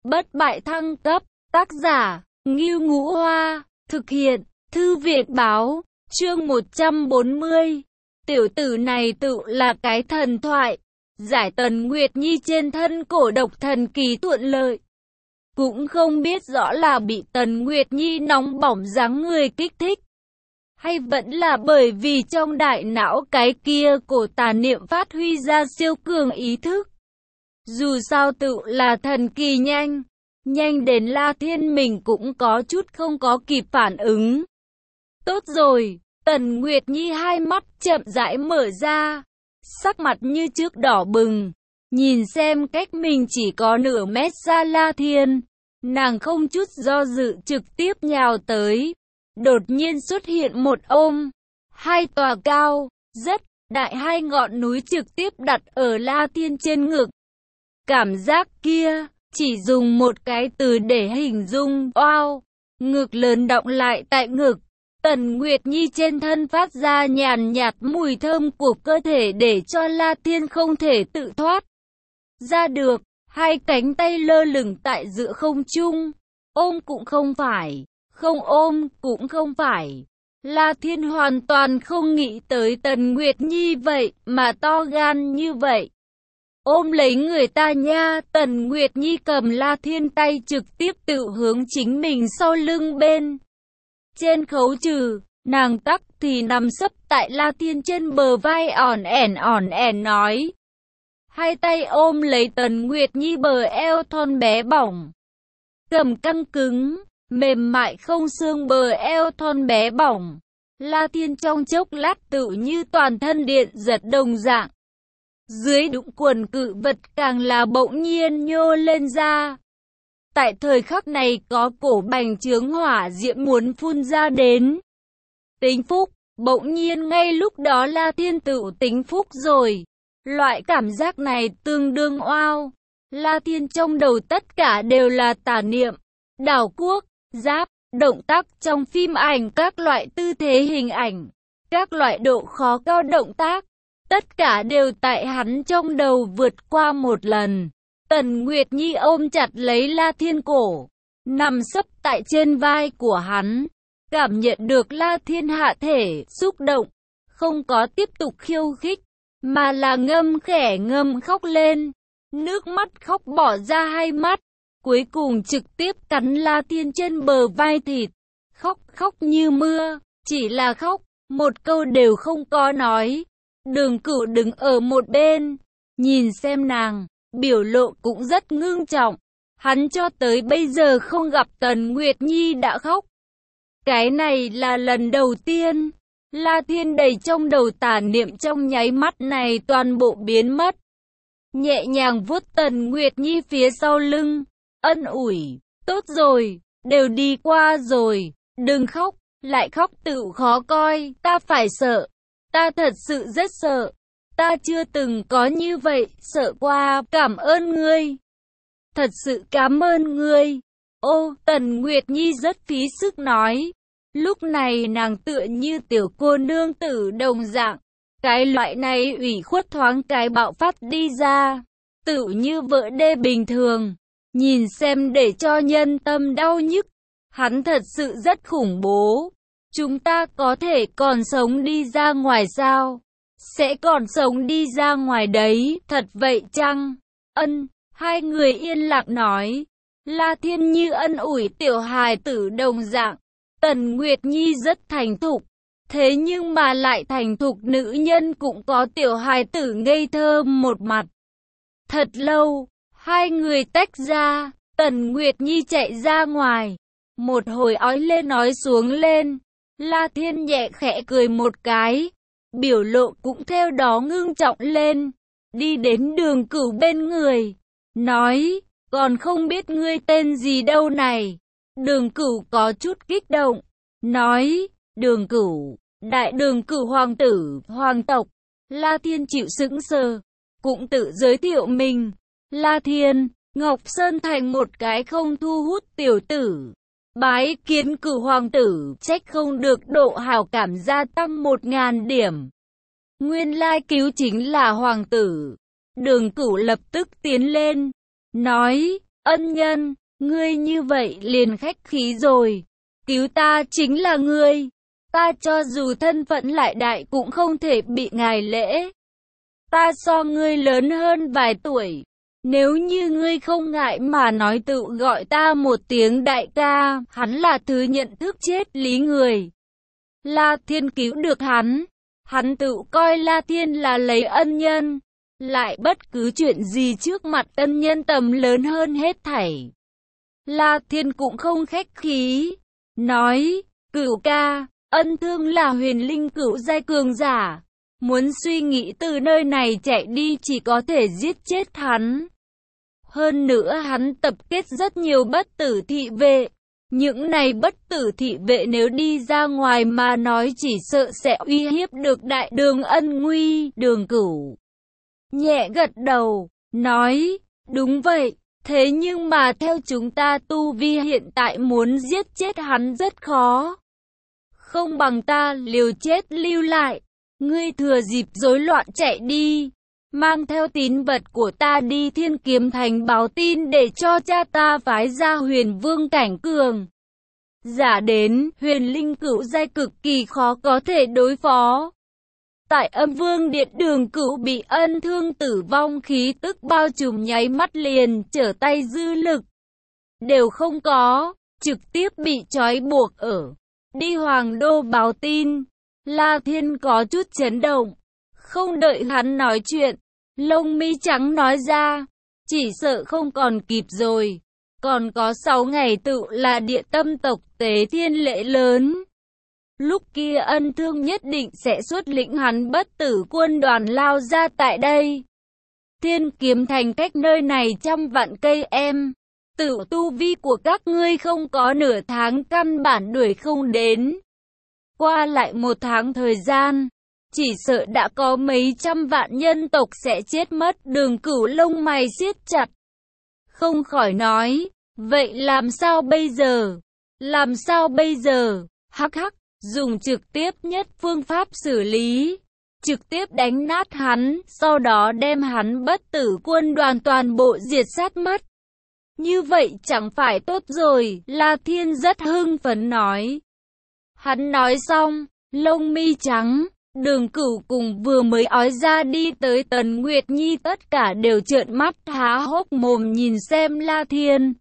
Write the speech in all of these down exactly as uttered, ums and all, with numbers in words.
bất bại thăng cấp, tác giả, Ngưu Ngũ Hoa, thực hiện, Thư viện Báo, chương một trăm bốn mươi. Tiểu tử này tự là cái thần thoại, giải Tần Nguyệt Nhi trên thân cổ độc thần kỳ thuận lợi. Cũng không biết rõ là bị Tần Nguyệt Nhi nóng bỏng dáng người kích thích, hay vẫn là bởi vì trong đại não cái kia cổ tà niệm phát huy ra siêu cường ý thức. Dù sao tự là thần kỳ nhanh, nhanh đến La Thiên mình cũng có chút không có kịp phản ứng. Tốt rồi, Tần Nguyệt Nhi hai mắt chậm rãi mở ra, sắc mặt như trước đỏ bừng, nhìn xem cách mình chỉ có nửa mét xa La Thiên, nàng không chút do dự trực tiếp nhào tới. Đột nhiên xuất hiện một ôm, hai tòa cao, rất đại hai ngọn núi trực tiếp đặt ở La Thiên trên ngực. Cảm giác kia, chỉ dùng một cái từ để hình dung, oao, ngực lớn đọng lại tại ngực. Tần Nguyệt Nhi trên thân phát ra nhàn nhạt mùi thơm của cơ thể để cho La Thiên không thể tự thoát ra được, hai cánh tay lơ lửng tại giữa không trung, ôm cũng không phải, không ôm cũng không phải. La Thiên hoàn toàn không nghĩ tới Tần Nguyệt Nhi vậy mà to gan như vậy. Ôm lấy người ta nha. Tần Nguyệt Nhi cầm La Thiên tay trực tiếp tự hướng chính mình sau lưng bên trên khấu trừ, nàng tắc thì nằm sấp tại La Thiên trên bờ vai ỏn ẻn ỏn ẻn nói. Hai tay ôm lấy Tần Nguyệt Nhi bờ eo thon bé bỏng, cầm căng cứng, mềm mại không xương bờ eo thon bé bỏng. La Thiên trong chốc lát tự như toàn thân điện giật đồng dạng. Dưới đũng quần cự vật càng là bỗng nhiên nhô lên ra. Tại thời khắc này có cổ bành trướng hỏa diễm muốn phun ra đến. Tính phúc, bỗng nhiên ngay lúc đó La Thiên tự tính phúc rồi. Loại cảm giác này tương đương oao. La Thiên trong đầu tất cả đều là tà niệm, đảo quốc, giáp, động tác trong phim ảnh, các loại tư thế hình ảnh, các loại độ khó cao động tác. Tất cả đều tại hắn trong đầu vượt qua một lần. Tần Nguyệt Nhi ôm chặt lấy La Thiên cổ, nằm sấp tại trên vai của hắn, cảm nhận được La Thiên hạ thể xúc động, không có tiếp tục khiêu khích, mà là ngâm khẽ ngâm khóc lên, nước mắt khóc bỏ ra hai mắt, cuối cùng trực tiếp cắn La Thiên trên bờ vai thịt, khóc khóc như mưa, chỉ là khóc, một câu đều không có nói. Đường Cửu đứng ở một bên, nhìn xem nàng, biểu lộ cũng rất ngưng trọng. Hắn cho tới bây giờ không gặp Tần Nguyệt Nhi đã khóc. Cái này là lần đầu tiên. La Thiên đầy trong đầu tà niệm trong nháy mắt này toàn bộ biến mất. Nhẹ nhàng vuốt Tần Nguyệt Nhi phía sau lưng, ân ủi, tốt rồi, đều đi qua rồi, đừng khóc, lại khóc tự khó coi, ta phải sợ. Ta thật sự rất sợ, ta chưa từng có như vậy, sợ qua, cảm ơn ngươi. Thật sự cảm ơn ngươi. Ô, Tần Nguyệt Nhi rất phí sức nói. Lúc này nàng tựa như tiểu cô nương tử đồng dạng. Cái loại này ủy khuất thoáng cái bạo phát đi ra. Tự như vợ đê bình thường. Nhìn xem để cho nhân tâm đau nhức. Hắn thật sự rất khủng bố. Chúng ta có thể còn sống đi ra ngoài sao? Sẽ còn sống đi ra ngoài đấy, thật vậy chăng? Ân, hai người yên lặng nói. La Thiên như ân ủi tiểu hài tử đồng dạng. Tần Nguyệt Nhi rất thành thục. Thế nhưng mà lại thành thục nữ nhân cũng có tiểu hài tử ngây thơ một mặt. Thật lâu, hai người tách ra. Tần Nguyệt Nhi chạy ra ngoài. Một hồi ói lên nói xuống lên. La Thiên nhẹ khẽ cười một cái, biểu lộ cũng theo đó ngưng trọng lên, đi đến Đường Cửu bên người, nói, còn không biết ngươi tên gì đâu này. Đường Cửu có chút kích động, nói, Đường Cửu, đại Đường Cửu hoàng tử, hoàng tộc. La Thiên chịu sững sờ, cũng tự giới thiệu mình, La Thiên, Ngọc Sơn Thành một cái không thu hút tiểu tử. Bái kiến Cửu hoàng tử, trách không được độ hảo cảm gia tăng một ngàn điểm. Nguyên lai cứu chính là hoàng tử. Đường Cửu lập tức tiến lên, nói, ân nhân, ngươi như vậy liền khách khí rồi. Cứu ta chính là ngươi. Ta cho dù thân phận lại đại cũng không thể bị ngài lễ. Ta so ngươi lớn hơn vài tuổi. Nếu như ngươi không ngại mà nói tự gọi ta một tiếng đại ca, hắn là thứ nhận thức chết lý người. La Thiên cứu được hắn. Hắn tự coi La Thiên là lấy ân nhân. Lại bất cứ chuyện gì trước mặt ân nhân tầm lớn hơn hết thảy. La Thiên cũng không khách khí. Nói, cửu ca, ân thương là huyền linh cửu giai cường giả. Muốn suy nghĩ từ nơi này chạy đi chỉ có thể giết chết hắn. Hơn nữa hắn tập kết rất nhiều bất tử thị vệ. Những này bất tử thị vệ nếu đi ra ngoài mà nói chỉ sợ sẽ uy hiếp được đại đường ân nguy. Đường Cửu nhẹ gật đầu, nói, đúng vậy, thế nhưng mà theo chúng ta tu vi hiện tại muốn giết chết hắn rất khó. Không bằng ta liều chết lưu lại, ngươi thừa dịp rối loạn chạy đi. Mang theo tín vật của ta đi Thiên Kiếm Thành báo tin để cho cha ta phái ra huyền vương cảnh cường giả đến. Huyền linh cửu giai cực kỳ khó có thể đối phó. Tại Âm Vương Điện, Đường Cửu bị ân thương tử vong khí tức bao trùm, nháy mắt liền trở tay dư lực đều không có, trực tiếp bị trói buộc ở đi Hoàng Đô báo tin. La Thiên có chút chấn động. Không đợi hắn nói chuyện, lông mi trắng nói ra, chỉ sợ không còn kịp rồi. Còn có sáu ngày tự là địa tâm tộc tế thiên lễ lớn. Lúc kia ân thương nhất định sẽ xuất lĩnh hắn bất tử quân đoàn lao ra tại đây. Thiên Kiếm Thành cách nơi này trăm vạn cây em. Tự tu vi của các ngươi không có nửa tháng căn bản đuổi không đến. Qua lại một tháng thời gian, chỉ sợ đã có mấy trăm vạn nhân tộc sẽ chết mất. Đường Cửu lông mày siết chặt, không khỏi nói, vậy làm sao bây giờ? Làm sao bây giờ? Hắc hắc, dùng trực tiếp nhất phương pháp xử lý, trực tiếp đánh nát hắn, sau đó đem hắn bất tử quân đoàn toàn bộ diệt sát mất. Như vậy chẳng phải tốt rồi, La Thiên rất hưng phấn nói. Hắn nói xong, lông mi trắng, Đường Cửu cùng vừa mới ói ra đi tới Tần Nguyệt Nhi tất cả đều trợn mắt há hốc mồm nhìn xem La Thiên.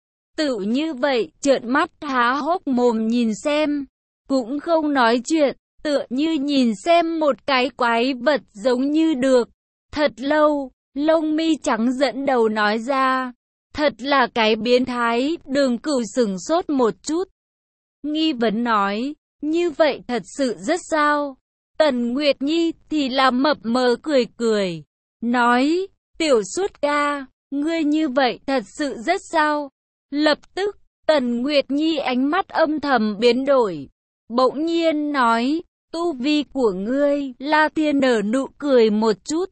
Tự như vậy, trợn mắt há hốc mồm nhìn xem, cũng không nói chuyện, tựa như nhìn xem một cái quái vật giống như được. Thật lâu, lông mi trắng dẫn đầu nói ra, thật là cái biến thái. Đường Cửu sửng sốt một chút, nghi vấn nói, như vậy thật sự rất sao? Tần Nguyệt Nhi thì là mập mờ cười cười, nói, tiểu Suất ca, ngươi như vậy thật sự rất sao? Lập tức, Tần Nguyệt Nhi ánh mắt âm thầm biến đổi, bỗng nhiên nói, tu vi của ngươi. La Thiên nở nụ cười một chút,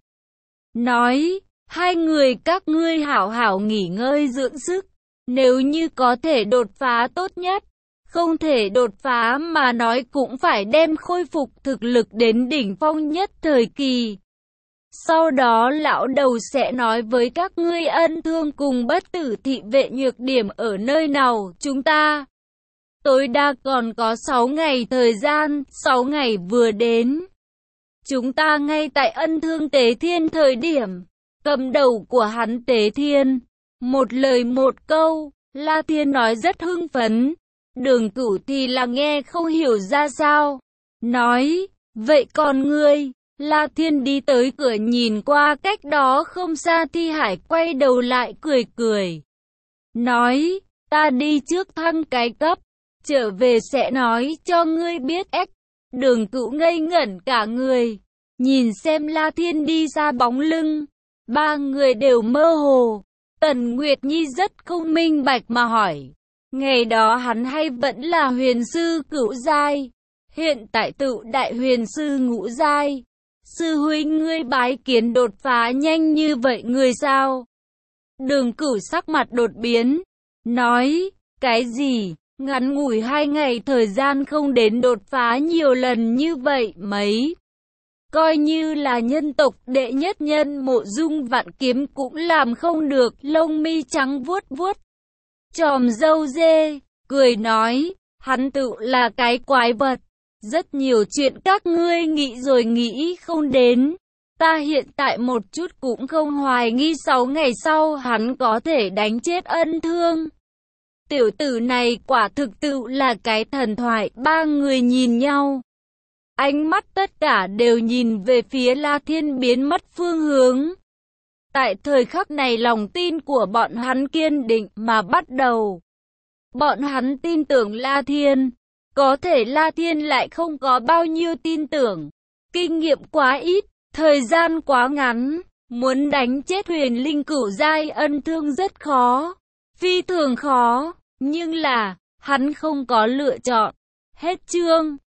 nói, hai người các ngươi hảo hảo nghỉ ngơi dưỡng sức, nếu như có thể đột phá tốt nhất. Không thể đột phá mà nói cũng phải đem khôi phục thực lực đến đỉnh phong nhất thời kỳ. Sau đó lão đầu sẽ nói với các ngươi ân thương cùng bất tử thị vệ nhược điểm ở nơi nào. Chúng ta tối đa còn có sáu ngày thời gian, sáu ngày vừa đến. Chúng ta ngay tại ân thương Tế Thiên thời điểm, cầm đầu của hắn Tế Thiên. Một lời một câu, La Thiên nói rất hưng phấn. Đường Cửu thì là nghe không hiểu ra sao, nói, vậy còn ngươi? La Thiên đi tới cửa nhìn qua cách đó không xa thi hải, quay đầu lại cười cười, nói, ta đi trước thăng cái cấp, trở về sẽ nói cho ngươi biết. Ếch, Đường Cửu ngây ngẩn cả người, nhìn xem La Thiên đi ra bóng lưng, ba người đều mơ hồ. Tần Nguyệt Nhi rất không minh bạch mà hỏi, ngày đó hắn hay vẫn là huyền sư cửu giai, hiện tại tự đại huyền sư ngũ giai. Sư huynh ngươi bái kiến đột phá nhanh như vậy người sao? Đường Cửu sắc mặt đột biến, nói, cái gì? Ngắn ngủi hai ngày thời gian không đến đột phá nhiều lần như vậy mấy. Coi như là nhân tộc đệ nhất nhân Mộ Dung Vạn Kiếm cũng làm không được. Lông mi trắng vuốt vuốt chòm râu dê, cười nói, hắn tự là cái quái vật. Rất nhiều chuyện các ngươi nghĩ rồi nghĩ không đến. Ta hiện tại một chút cũng không hoài nghi sáu ngày sau hắn có thể đánh chết Ân Thương. Tiểu tử này quả thực tự là cái thần thoại. Ba người nhìn nhau. Ánh mắt tất cả đều nhìn về phía La Thiên biến mất phương hướng. Tại thời khắc này lòng tin của bọn hắn kiên định mà bắt đầu. Bọn hắn tin tưởng La Thiên. Có thể La Thiên lại không có bao nhiêu tin tưởng. Kinh nghiệm quá ít, thời gian quá ngắn. Muốn đánh chết huyền linh cửu giai Ân Thương rất khó. Phi thường khó. Nhưng là, hắn không có lựa chọn. Hết chương.